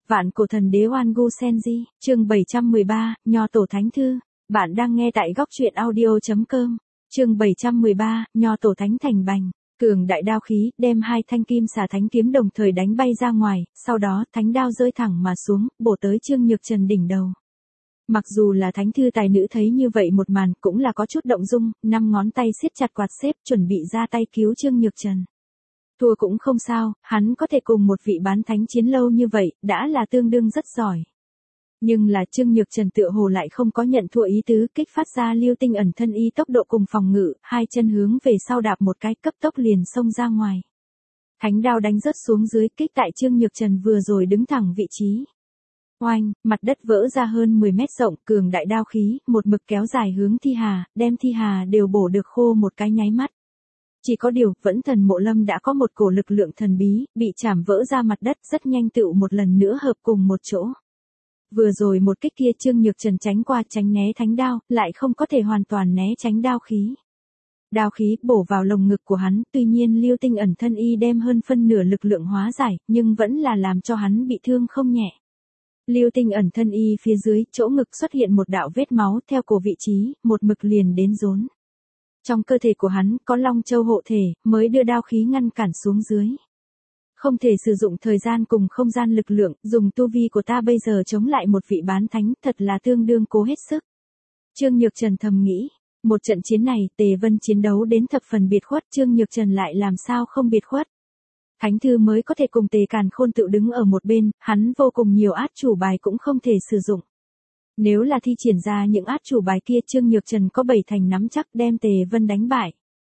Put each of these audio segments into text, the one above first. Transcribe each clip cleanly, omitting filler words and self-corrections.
Vạn cổ thần đế Oan Gu Senji, chương 713, Nho Tổ Thánh Thư. Bạn đang nghe tại góc truyện audio.com. Chương 713, Nho Tổ Thánh Thành Bành. Cường đại đao khí, đem hai thanh kim xà thánh kiếm đồng thời đánh bay ra ngoài, sau đó thánh đao rơi thẳng mà xuống, bổ tới Trương Nhược Trần đỉnh đầu. Mặc dù là thánh thư tài nữ thấy như vậy một màn cũng là có chút động dung, 5 ngón tay siết chặt quạt xếp chuẩn bị ra tay cứu Trương Nhược Trần. Thua cũng không sao, hắn có thể cùng một vị bán thánh chiến lâu như vậy, đã là tương đương rất giỏi. Nhưng là Trương Nhược Trần tựa hồ lại không có nhận thua ý tứ, kích phát ra lưu tinh ẩn thân y tốc độ cùng phòng ngự, hai chân hướng về sau đạp một cái cấp tốc liền xông ra ngoài. Thánh đao đánh rớt xuống dưới, kích tại Trương Nhược Trần vừa rồi đứng thẳng vị trí. Oanh, mặt đất vỡ ra hơn 10 mét rộng, cường đại đao khí, một mực kéo dài hướng Thi Hà, đem Thi Hà đều bổ được khô một cái nháy mắt. Chỉ có điều, vẫn thần mộ lâm đã có một cổ lực lượng thần bí, bị chảm vỡ ra mặt đất rất nhanh tựu một lần nữa hợp cùng một chỗ. Vừa rồi một kích kia Trương Nhược Trần tránh qua tránh né thánh đao, lại không có thể hoàn toàn né tránh đao khí. Đao khí bổ vào lồng ngực của hắn, tuy nhiên lưu tinh ẩn thân y đem hơn phân nửa lực lượng hóa giải, nhưng vẫn là làm cho hắn bị thương không nhẹ. Lưu tinh ẩn thân y phía dưới, chỗ ngực xuất hiện một đạo vết máu theo cổ vị trí, một mực liền đến rốn. Trong cơ thể của hắn có Long Châu hộ thể, mới đưa đao khí ngăn cản xuống dưới. Không thể sử dụng thời gian cùng không gian lực lượng, dùng tu vi của ta bây giờ chống lại một vị bán thánh, thật là tương đương cố hết sức. Trương Nhược Trần thầm nghĩ, một trận chiến này, Tề Vân chiến đấu đến thập phần biệt khuất, Trương Nhược Trần lại làm sao không biệt khuất. Thánh thư mới có thể cùng Tề Càn Khôn tự đứng ở một bên, hắn vô cùng nhiều át chủ bài cũng không thể sử dụng. Nếu là thi triển ra những át chủ bài kia Trương Nhược Trần có 7 thành nắm chắc đem Tề Vân đánh bại.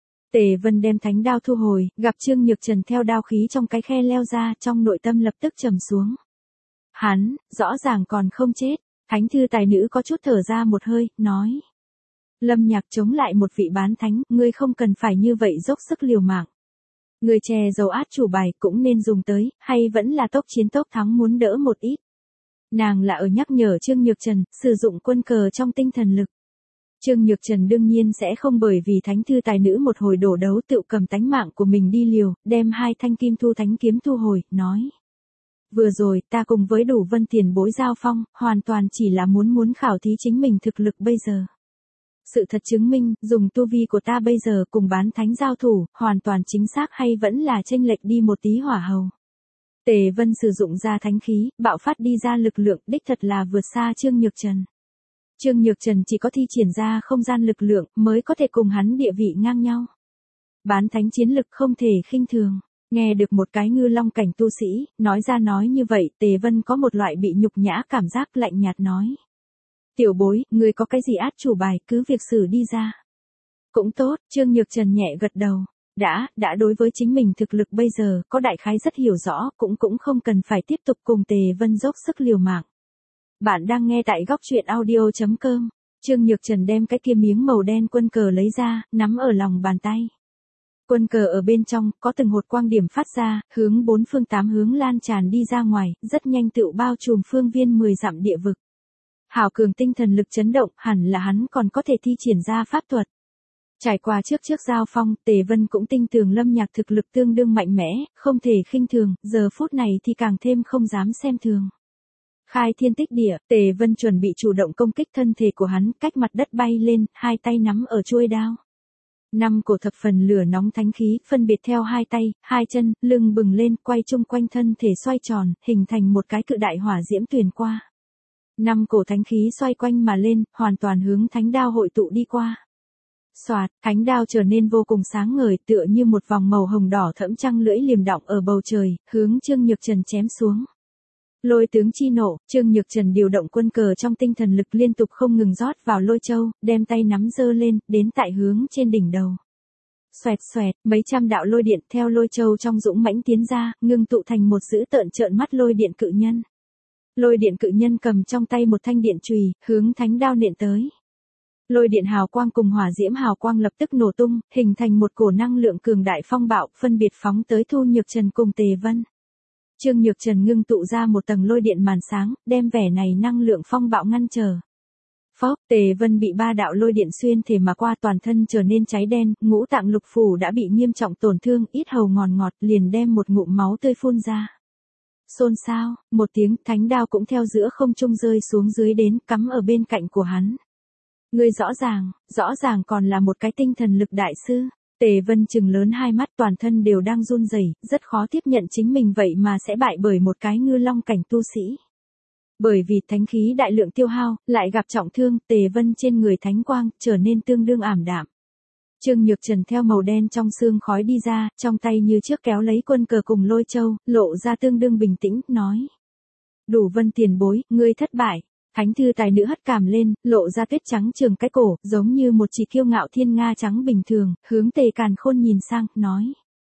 Tề Vân đem thánh đao thu hồi, gặp Trương Nhược Trần theo đao khí trong cái khe leo ra, trong nội tâm lập tức trầm xuống. Hắn, rõ ràng còn không chết, thánh thư tài nữ có chút thở ra một hơi, nói. Lâm Nhạc chống lại một vị bán thánh, ngươi không cần phải như vậy dốc sức liều mạng. Người che giấu át chủ bài cũng nên dùng tới, hay vẫn là tốc chiến tốc thắng muốn đỡ một ít. Nàng là ở nhắc nhở Trương Nhược Trần, sử dụng quân cờ trong tinh thần lực. Trương Nhược Trần đương nhiên sẽ không bởi vì thánh thư tài nữ một hồi đổ đấu tự cầm tánh mạng của mình đi liều, đem hai thanh kim thu thánh kiếm thu hồi, nói. Vừa rồi, ta cùng với Đủ Vân tiền bối giao phong, hoàn toàn chỉ là muốn khảo thí chính mình thực lực bây giờ. Sự thật chứng minh, dùng tu vi của ta bây giờ cùng bán thánh giao thủ, hoàn toàn chính xác hay vẫn là chênh lệch đi một tí hỏa hầu. Tề Vân sử dụng ra thánh khí, bạo phát đi ra lực lượng, đích thật là vượt xa Trương Nhược Trần. Trương Nhược Trần chỉ có thi triển ra không gian lực lượng, mới có thể cùng hắn địa vị ngang nhau. Bán thánh chiến lực không thể khinh thường. Nghe được một cái ngư long cảnh tu sĩ, nói ra nói như vậy, Tề Vân có một loại bị nhục nhã cảm giác lạnh nhạt nói. Tiểu bối, ngươi có cái gì át chủ bài, cứ việc xử đi ra. Cũng tốt, Trương Nhược Trần nhẹ gật đầu. Đã đối với chính mình thực lực bây giờ, có đại khái rất hiểu rõ, cũng không cần phải tiếp tục cùng Tề Vân dốc sức liều mạng. Bạn đang nghe tại góc truyện audio.com. Trương Nhược Trần đem cái kia miếng màu đen quân cờ lấy ra, nắm ở lòng bàn tay. Quân cờ ở bên trong, có từng hột quang điểm phát ra, hướng 4 phương 8 hướng lan tràn đi ra ngoài, rất nhanh tựu bao trùm phương viên 10 dặm địa vực. Hào cường tinh thần lực chấn động, hẳn là hắn còn có thể thi triển ra pháp thuật. Trải qua trước giao phong, Tề Vân cũng tin tưởng Lâm Nhạc thực lực tương đương mạnh mẽ, không thể khinh thường, giờ phút này thì càng thêm không dám xem thường. Khai thiên tích địa, Tề Vân chuẩn bị chủ động công kích thân thể của hắn, cách mặt đất bay lên, hai tay nắm ở chuôi đao. 5 cổ thập phần lửa nóng thánh khí, phân biệt theo hai tay, hai chân, lưng bừng lên, quay chung quanh thân thể xoay tròn, hình thành một cái cự đại hỏa diễm tuyền qua. 5 cổ thánh khí xoay quanh mà lên, hoàn toàn hướng thánh đao hội tụ đi qua. Xoạt, thánh đao trở nên vô cùng sáng ngời, tựa như một vòng màu hồng đỏ thẫm trăng lưỡi liềm đọng ở bầu trời, hướng Trương Nhược Trần chém xuống. Lôi tướng chi nộ, Trương Nhược Trần điều động quân cờ trong tinh thần lực liên tục không ngừng rót vào lôi châu, đem tay nắm giơ lên, đến tại hướng trên đỉnh đầu. Xoẹt xoẹt, mấy trăm đạo lôi điện theo lôi châu trong dũng mãnh tiến ra, ngưng tụ thành một dữ tợn trợn mắt lôi điện cự nhân. Lôi điện cự nhân cầm trong tay một thanh điện chùy, hướng thánh đao nện tới. Lôi điện hào quang cùng hỏa diễm hào quang lập tức nổ tung, hình thành một cổ năng lượng cường đại phong bạo, phân biệt phóng tới Thu Nhược Trần cùng Tề Vân. Trương Nhược Trần ngưng tụ ra một tầng lôi điện màn sáng, đem vẻ này năng lượng phong bạo ngăn trở. Phốc, Tề Vân bị 3 đạo lôi điện xuyên thể mà qua, toàn thân trở nên cháy đen, ngũ tạng lục phủ đã bị nghiêm trọng tổn thương, ít hầu ngọt liền đem một ngụm máu tươi phun ra. Xôn xao, một tiếng thánh đao cũng theo giữa không trung rơi xuống dưới đến cắm ở bên cạnh của hắn. Ngươi rõ ràng còn là một cái tinh thần lực đại sư. Tề Vân trừng lớn hai mắt, toàn thân đều đang run rẩy, rất khó tiếp nhận chính mình vậy mà sẽ bại bởi một cái ngư long cảnh tu sĩ. Bởi vì thánh khí đại lượng tiêu hao, lại gặp trọng thương, Tề Vân trên người thánh quang trở nên tương đương ảm đạm. Trương Nhược Trần theo màu đen trong sương khói đi ra, trong tay như trước kéo lấy quân cờ cùng lôi châu, lộ ra tương đương bình tĩnh, nói. Đủ Vân tiền bối, ngươi thất bại. Thánh thư tài nữ hất cảm lên, lộ ra tuyết trắng trường cái cổ, giống như một chỉ kiêu ngạo thiên nga trắng bình thường, hướng Tề Càn Khôn nhìn sang, nói.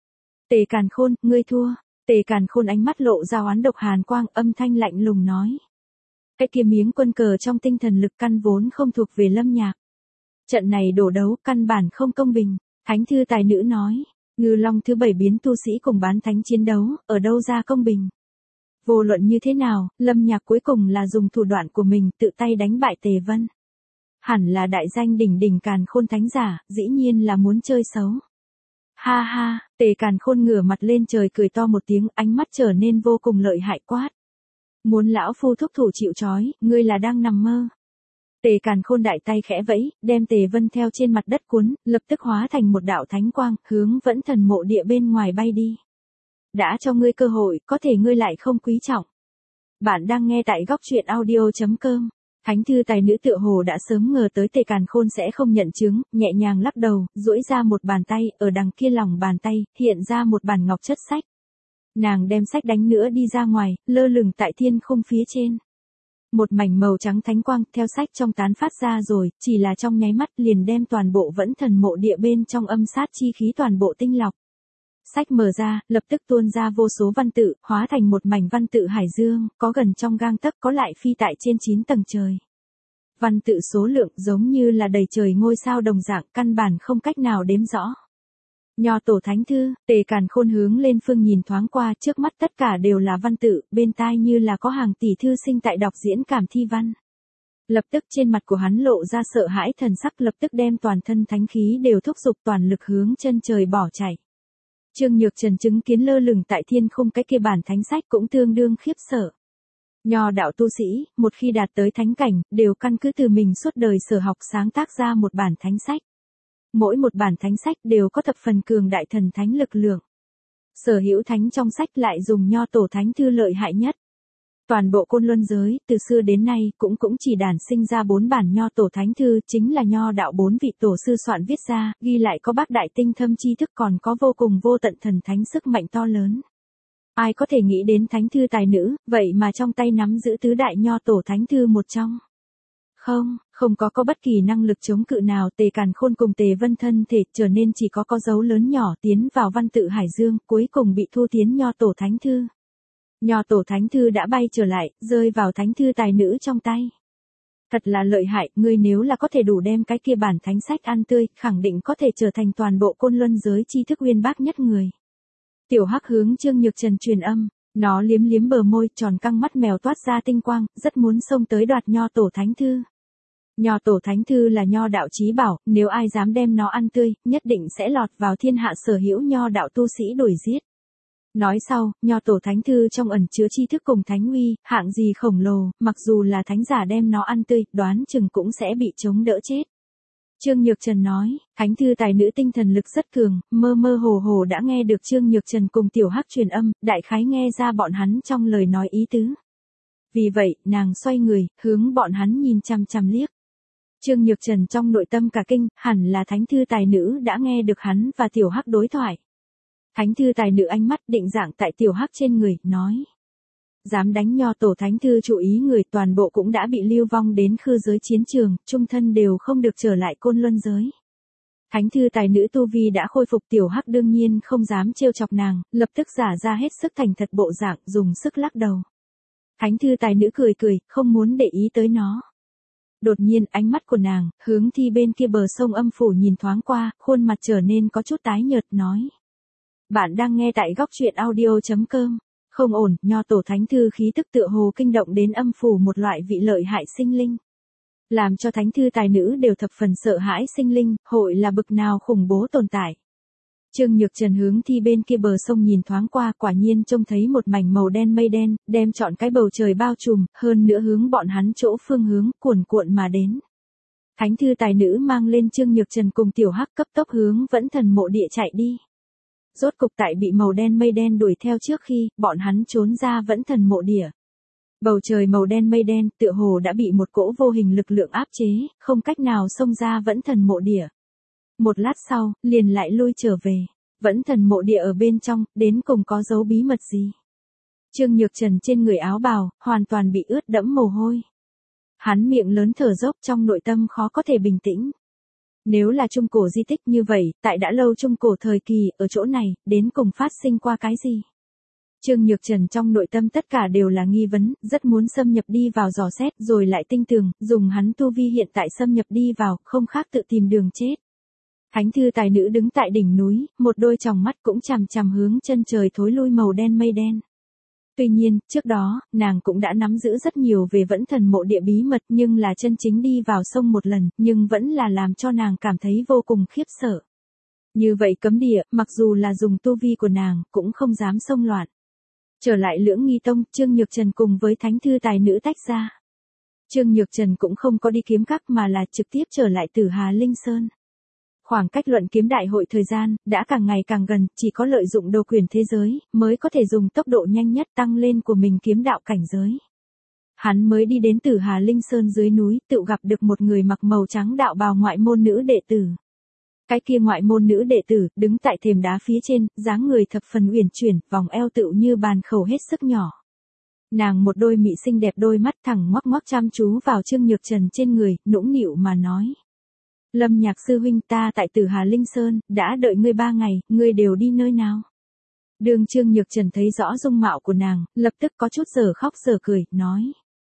Tề Càn Khôn, ngươi thua. Tề Càn Khôn ánh mắt lộ ra oán độc hàn quang, âm thanh lạnh lùng nói. Cái kia miếng quân cờ trong tinh thần lực căn vốn không thuộc về Lâm Nhạc. Trận này đổ đấu căn bản không công bình. Thánh thư tài nữ nói. Ngư Long thứ 7 biến tu sĩ cùng bán thánh chiến đấu, ở đâu ra công bình. Vô luận như thế nào, Lâm Nhạc cuối cùng là dùng thủ đoạn của mình tự tay đánh bại Tề Vân. Hẳn là đại danh đỉnh đỉnh Càn Khôn thánh giả, dĩ nhiên là muốn chơi xấu. Ha ha, Tề Càn Khôn ngửa mặt lên trời cười to một tiếng, ánh mắt trở nên vô cùng lợi hại quát. Muốn lão phu thúc thủ chịu trói, ngươi là đang nằm mơ. Tề Càn Khôn đại tay khẽ vẫy, đem Tề Vân theo trên mặt đất cuốn, lập tức hóa thành một đạo thánh quang, hướng Vẫn Thần mộ địa bên ngoài bay đi. Đã cho ngươi cơ hội, có thể ngươi lại không quý trọng. Bạn đang nghe tại góc truyện audio.com. Thánh thư tài nữ tựa hồ đã sớm ngờ tới Tề Càn Khôn sẽ không nhận chứng, nhẹ nhàng lắc đầu, duỗi ra một bàn tay, ở đằng kia lòng bàn tay, hiện ra một bản ngọc chất sách. Nàng đem sách đánh nữa đi ra ngoài, lơ lửng tại thiên khung phía trên. Một mảnh màu trắng thánh quang theo sách trong tán phát ra rồi, chỉ là trong nháy mắt liền đem toàn bộ Vẫn Thần mộ địa bên trong âm sát chi khí toàn bộ tinh lọc. Sách mở ra, lập tức tuôn ra vô số văn tự, hóa thành một mảnh văn tự hải dương, có gần trong gang tấc, có lại phi tại trên 9 tầng trời. Văn tự số lượng giống như là đầy trời ngôi sao đồng dạng, căn bản không cách nào đếm rõ. Nho tổ thánh thư, Tề Càn Khôn hướng lên phương nhìn thoáng qua, trước mắt tất cả đều là văn tự, bên tai như là có hàng tỷ thư sinh tại đọc diễn cảm thi văn. Lập tức trên mặt của hắn lộ ra sợ hãi thần sắc, lập tức đem toàn thân thánh khí đều thúc giục toàn lực hướng chân trời bỏ chạy. Trương Nhược Trần chứng kiến lơ lửng tại thiên khung cái kia bản thánh sách cũng tương đương khiếp sợ. Nho đạo tu sĩ, một khi đạt tới thánh cảnh, đều căn cứ từ mình suốt đời sở học sáng tác ra một bản thánh sách. Mỗi một bản thánh sách đều có thập phần cường đại thần thánh lực lượng. Sở hữu thánh trong sách lại dùng nho tổ thánh thư lợi hại nhất. Toàn bộ Côn Luân giới, từ xưa đến nay, cũng chỉ đản sinh ra 4 bản nho tổ thánh thư, chính là nho đạo 4 vị tổ sư soạn viết ra, ghi lại có bác đại tinh thâm tri thức, còn có vô cùng vô tận thần thánh sức mạnh to lớn. Ai có thể nghĩ đến thánh thư tài nữ, vậy mà trong tay nắm giữ tứ đại nho tổ thánh thư một trong. Không có bất kỳ năng lực chống cự nào, Tề Càn Khôn cùng Tề Vân thân thể trở nên chỉ có dấu lớn nhỏ tiến vào văn tự hải dương, cuối cùng bị thu tiến nho tổ thánh thư. Nho tổ thánh thư đã bay trở lại, rơi vào thánh thư tài nữ trong tay. Thật là lợi hại, ngươi nếu là có thể đủ đem cái kia bản thánh sách ăn tươi, khẳng định có thể trở thành toàn bộ Côn Luân giới tri thức uyên bác nhất người. Tiểu Hắc hướng Trương Nhược Trần truyền âm, nó liếm liếm bờ môi, tròn căng mắt mèo toát ra tinh quang, rất muốn xông tới đoạt nho tổ thánh thư. Nho tổ thánh thư là nho đạo chí bảo, nếu ai dám đem nó ăn tươi, nhất định sẽ lọt vào thiên hạ sở hữu nho đạo tu sĩ đuổi giết. Nói sau, nho tổ thánh thư trong ẩn chứa tri thức cùng thánh uy, hạng gì khổng lồ, mặc dù là thánh giả đem nó ăn tươi, đoán chừng cũng sẽ bị chống đỡ chết. Trương Nhược Trần nói, thánh thư tài nữ tinh thần lực rất cường, mơ mơ hồ hồ đã nghe được Trương Nhược Trần cùng Tiểu Hắc truyền âm, đại khái nghe ra bọn hắn trong lời nói ý tứ. Vì vậy, nàng xoay người, hướng bọn hắn nhìn chằm chằm liếc. Trương Nhược Trần trong nội tâm cả kinh, hẳn là thánh thư tài nữ đã nghe được hắn và Tiểu Hắc đối thoại. Thánh thư tài nữ ánh mắt định dạng tại Tiểu Hắc trên người, nói. Dám đánh nho tổ thánh thư chủ ý người, toàn bộ cũng đã bị lưu vong đến khư giới chiến trường, chung thân đều không được trở lại Côn Luân giới. Thánh thư tài nữ tu vi đã khôi phục, Tiểu Hắc đương nhiên không dám trêu chọc nàng, lập tức giả ra hết sức thành thật bộ dạng, dùng sức lắc đầu. Thánh thư tài nữ cười cười, không muốn để ý tới nó. Đột nhiên ánh mắt của nàng, hướng thi bên kia bờ sông âm phủ nhìn thoáng qua, khuôn mặt trở nên có chút tái nhợt, nói. Bạn đang nghe tại góc truyện audio.com. Không ổn, nho tổ thánh thư khí tức tựa hồ kinh động đến âm phủ một loại vị lợi hại sinh linh. Làm cho thánh thư tài nữ đều thập phần sợ hãi sinh linh, hội là bực nào khủng bố tồn tại. Trương Nhược Trần hướng thi bên kia bờ sông nhìn thoáng qua, quả nhiên trông thấy một mảnh màu đen mây đen, đem trọn cái bầu trời bao trùm, hơn nữa hướng bọn hắn chỗ phương hướng, cuồn cuộn mà đến. Thánh thư tài nữ mang lên Trương Nhược Trần cùng Tiểu Hắc cấp tốc hướng Vẫn Thần mộ địa chạy đi. Rốt cục tại bị màu đen mây đen đuổi theo trước khi, bọn hắn trốn ra Vẫn Thần mộ địa. Bầu trời màu đen mây đen, tựa hồ đã bị một cỗ vô hình lực lượng áp chế, không cách nào xông ra Vẫn Thần mộ địa. Một lát sau, liền lại lui trở về. Vẫn Thần mộ địa ở bên trong, đến cùng có dấu bí mật gì? Trương Nhược Trần trên người áo bào, hoàn toàn bị ướt đẫm mồ hôi. Hắn miệng lớn thở dốc, trong nội tâm khó có thể bình tĩnh. Nếu là trung cổ di tích như vậy, tại đã lâu trung cổ thời kỳ, ở chỗ này, đến cùng phát sinh qua cái gì? Trương Nhược Trần trong nội tâm tất cả đều là nghi vấn, rất muốn xâm nhập đi vào dò xét, rồi lại tinh tường, dùng hắn tu vi hiện tại xâm nhập đi vào, không khác tự tìm đường chết. Thánh thư tài nữ đứng tại đỉnh núi, một đôi tròng mắt cũng chằm chằm hướng chân trời thối lui màu đen mây đen. Tuy nhiên, trước đó, nàng cũng đã nắm giữ rất nhiều về Vẫn Thần mộ địa bí mật, nhưng là chân chính đi vào sông một lần, nhưng vẫn là làm cho nàng cảm thấy vô cùng khiếp sợ. Như vậy cấm địa, mặc dù là dùng tu vi của nàng, cũng không dám xông loạn. Trở lại Lưỡng Nghi Tông, Trương Nhược Trần cùng với thánh thư tài nữ tách ra. Trương Nhược Trần cũng không có đi kiếm các mà là trực tiếp trở lại Tử Hà Linh Sơn. Khoảng cách luận kiếm đại hội thời gian, đã càng ngày càng gần, chỉ có lợi dụng đồ quyền thế giới, mới có thể dùng tốc độ nhanh nhất tăng lên của mình kiếm đạo cảnh giới. Hắn mới đi đến Tử Hà Linh Sơn dưới núi, tự gặp được một người mặc màu trắng đạo bào ngoại môn nữ đệ tử. Cái kia ngoại môn nữ đệ tử, đứng tại thềm đá phía trên, dáng người thập phần uyển chuyển, vòng eo tựu như bàn khẩu hết sức nhỏ. Nàng một đôi mị xinh đẹp đôi mắt thẳng ngoắc ngoắc chăm chú vào Trương Nhược Trần trên người, nũng nịu mà nói. Lâm Nhạc sư huynh, ta tại Tử Hà Linh Sơn, đã đợi ngươi 3 ngày, ngươi đều đi nơi nào? Đường Trương Nhược Trần thấy rõ dung mạo của nàng, lập tức có chút giờ khóc giờ cười, nói.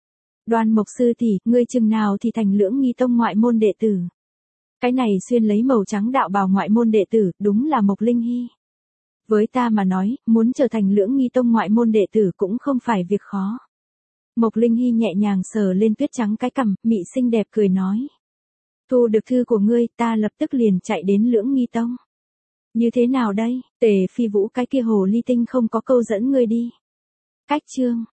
Đoan Mộc sư tỷ, ngươi chừng nào thì thành Lưỡng Nghi Tông ngoại môn đệ tử? Cái này xuyên lấy màu trắng đạo bào ngoại môn đệ tử, đúng là Mộc Linh Hy. Với ta mà nói, muốn trở thành Lưỡng Nghi Tông ngoại môn đệ tử cũng không phải việc khó. Mộc Linh Hy nhẹ nhàng sờ lên tuyết trắng cái cằm, mị xinh đẹp cười nói. Thu được thư của ngươi, ta lập tức liền chạy đến Lưỡng Nghi Tông. Như thế nào đây, Tề Phi Vũ cái kia hồ ly tinh không có câu dẫn ngươi đi. Cách chương.